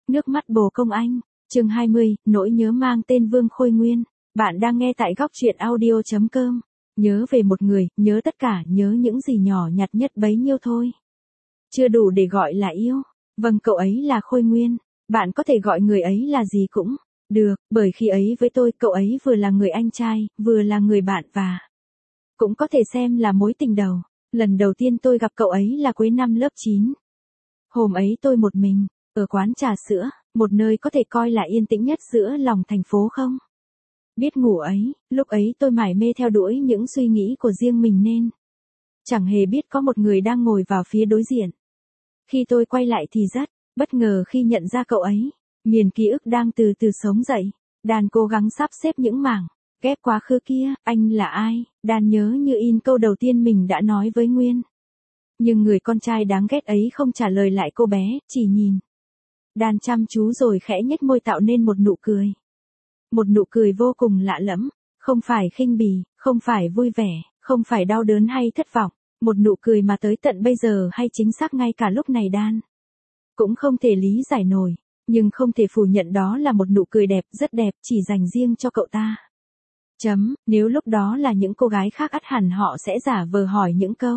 Nước mắt bồ công anh. Chương 20, nỗi nhớ mang tên Vương Khôi Nguyên. Bạn đang nghe tại góc truyện audio.com. Nhớ về một người, nhớ tất cả, nhớ những gì nhỏ nhặt nhất bấy nhiêu thôi. Chưa đủ để gọi là yêu. Vâng, cậu ấy là Khôi Nguyên. Bạn có thể gọi người ấy là gì cũng được, bởi khi ấy với tôi, cậu ấy vừa là người anh trai, vừa là người bạn và cũng có thể xem là mối tình đầu. Lần đầu tiên tôi gặp cậu ấy là cuối năm lớp 9. Hôm ấy tôi một mình, ở quán trà sữa, một nơi có thể coi là yên tĩnh nhất giữa lòng thành phố không? Biết ngủ ấy, lúc ấy tôi mải mê theo đuổi những suy nghĩ của riêng mình nên chẳng hề biết có một người đang ngồi vào phía đối diện. Khi tôi quay lại thì rất bất ngờ khi nhận ra cậu ấy. Miền ký ức đang từ từ sống dậy. Đàn cố gắng sắp xếp những mảng ghép quá khứ kia. Anh là ai? Đàn nhớ như in câu đầu tiên mình đã nói với Nguyên. Nhưng người con trai đáng ghét ấy không trả lời lại cô bé, chỉ nhìn Đàn chăm chú rồi khẽ nhếch môi tạo nên một nụ cười. Một nụ cười vô cùng lạ lẫm, không phải khinh bỉ, không phải vui vẻ, không phải đau đớn hay thất vọng. Một nụ cười mà tới tận bây giờ hay chính xác ngay cả lúc này Đan cũng không thể lý giải nổi, nhưng không thể phủ nhận đó là một nụ cười đẹp, rất đẹp, chỉ dành riêng cho cậu ta. Nếu lúc đó là những cô gái khác ắt hẳn họ sẽ giả vờ hỏi những câu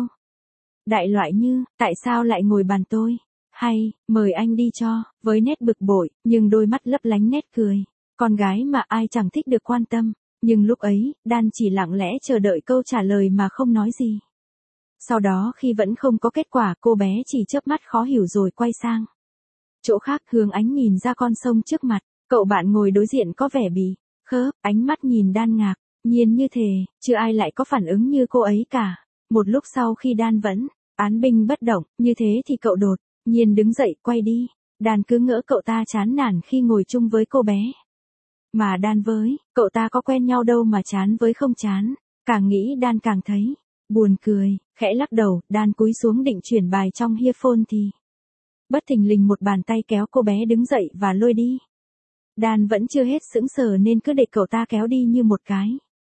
đại loại như, tại sao lại ngồi bàn tôi? Hay, mời anh đi cho, với nét bực bội, nhưng đôi mắt lấp lánh nét cười. Con gái mà ai chẳng thích được quan tâm, nhưng lúc ấy, Đan chỉ lặng lẽ chờ đợi câu trả lời mà không nói gì. Sau đó khi vẫn không có kết quả, cô bé chỉ chớp mắt khó hiểu rồi quay sang chỗ khác, hướng ánh nhìn ra con sông trước mặt. Cậu bạn ngồi đối diện có vẻ bị khớp, ánh mắt nhìn Đan ngạc nhiên như thề, chưa ai lại có phản ứng như cô ấy cả. Một lúc sau khi Đan vẫn án binh bất động, như thế thì cậu đột nhiên đứng dậy quay đi. Đan cứ ngỡ cậu ta chán nản khi ngồi chung với cô bé. Mà Đan với cậu ta có quen nhau đâu mà chán với không chán. Càng nghĩ Đan càng thấy buồn cười, khẽ lắc đầu. Đan cúi xuống định chuyển bài trong earphone thì bất thình lình một bàn tay kéo cô bé đứng dậy và lôi đi. Đan vẫn chưa hết sững sờ nên cứ để cậu ta kéo đi như một cái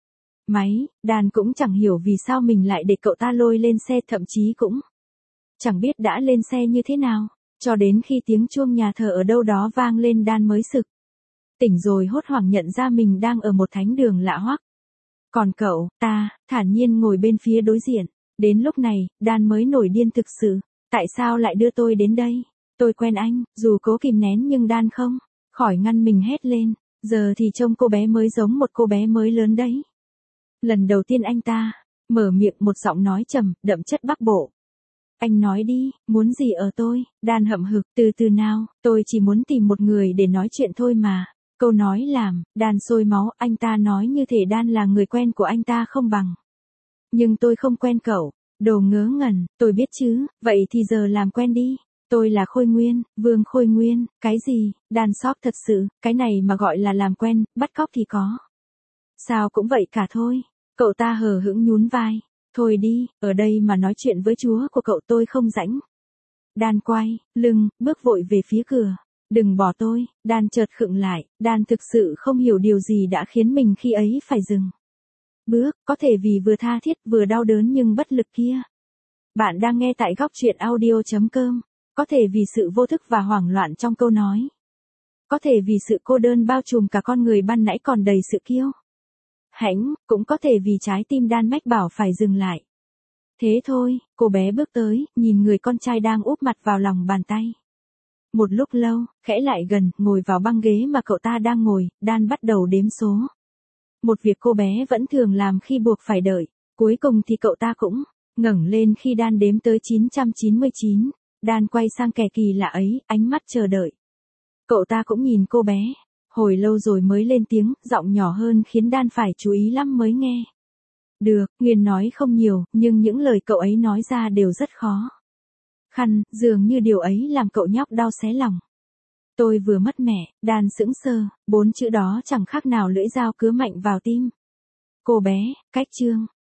máy. Đan cũng chẳng hiểu vì sao mình lại để cậu ta lôi lên xe, thậm chí cũng chẳng biết đã lên xe như thế nào. Cho đến khi tiếng chuông nhà thờ ở đâu đó vang lên, Đan mới sực tỉnh rồi hốt hoảng nhận ra mình đang ở một thánh đường lạ hoắc. Còn cậu ta thản nhiên ngồi bên phía đối diện. Đến lúc này, Đan mới nổi điên thực sự. Tại sao lại đưa tôi đến đây? Tôi quen anh. Dù cố kìm nén nhưng Đan không khỏi ngăn mình hét lên. Giờ thì trông cô bé mới giống một cô bé mới lớn đấy. Lần đầu tiên anh ta mở miệng, một giọng nói trầm, đậm chất Bắc Bộ. Anh nói đi, muốn gì ở tôi? Đan hậm hực, từ từ nào, tôi chỉ muốn tìm một người để nói chuyện thôi mà. Câu nói làm Đan sôi máu. Anh ta nói như thể Đan là người quen của anh ta không bằng. Nhưng tôi không quen cậu. Đồ ngớ ngẩn, tôi biết chứ, vậy thì giờ làm quen đi. Tôi là Khôi Nguyên, Vương Khôi Nguyên. Cái gì? Đan sốc thật sự, cái này mà gọi là làm quen, bắt cóc thì có sao cũng vậy cả thôi. Cậu ta hờ hững nhún vai. Thôi đi, ở đây mà nói chuyện với chúa của cậu tôi không rảnh. Đan quay lưng, bước vội về phía cửa. Đừng bỏ tôi. Đan chợt khựng lại. Đan thực sự không hiểu điều gì đã khiến mình khi ấy phải dừng bước, có thể vì vừa tha thiết vừa đau đớn nhưng bất lực kia. Bạn đang nghe tại góc truyện audio.com. Có thể vì sự vô thức và hoảng loạn trong câu nói. Có thể vì sự cô đơn bao trùm cả con người ban nãy còn đầy sự kiêu hãnh, cũng có thể vì trái tim Đan mách bảo phải dừng lại. Thế thôi, cô bé bước tới, nhìn người con trai đang úp mặt vào lòng bàn tay. Một lúc lâu, khẽ lại gần, ngồi vào băng ghế mà cậu ta đang ngồi. Đan bắt đầu đếm số. Một việc cô bé vẫn thường làm khi buộc phải đợi. Cuối cùng thì cậu ta cũng ngẩng lên khi Đan đếm tới 999. Đan quay sang kẻ kỳ lạ ấy, ánh mắt chờ đợi. Cậu ta cũng nhìn cô bé. Hồi lâu rồi mới lên tiếng, giọng nhỏ hơn khiến Đan phải chú ý lắm mới nghe được. Nguyên nói không nhiều, nhưng những lời cậu ấy nói ra đều rất khó khăn, dường như điều ấy làm cậu nhóc đau xé lòng. Tôi vừa mất mẹ. Đan sững sờ, 4 chữ đó chẳng khác nào lưỡi dao cứa mạnh vào tim cô bé. Cách chương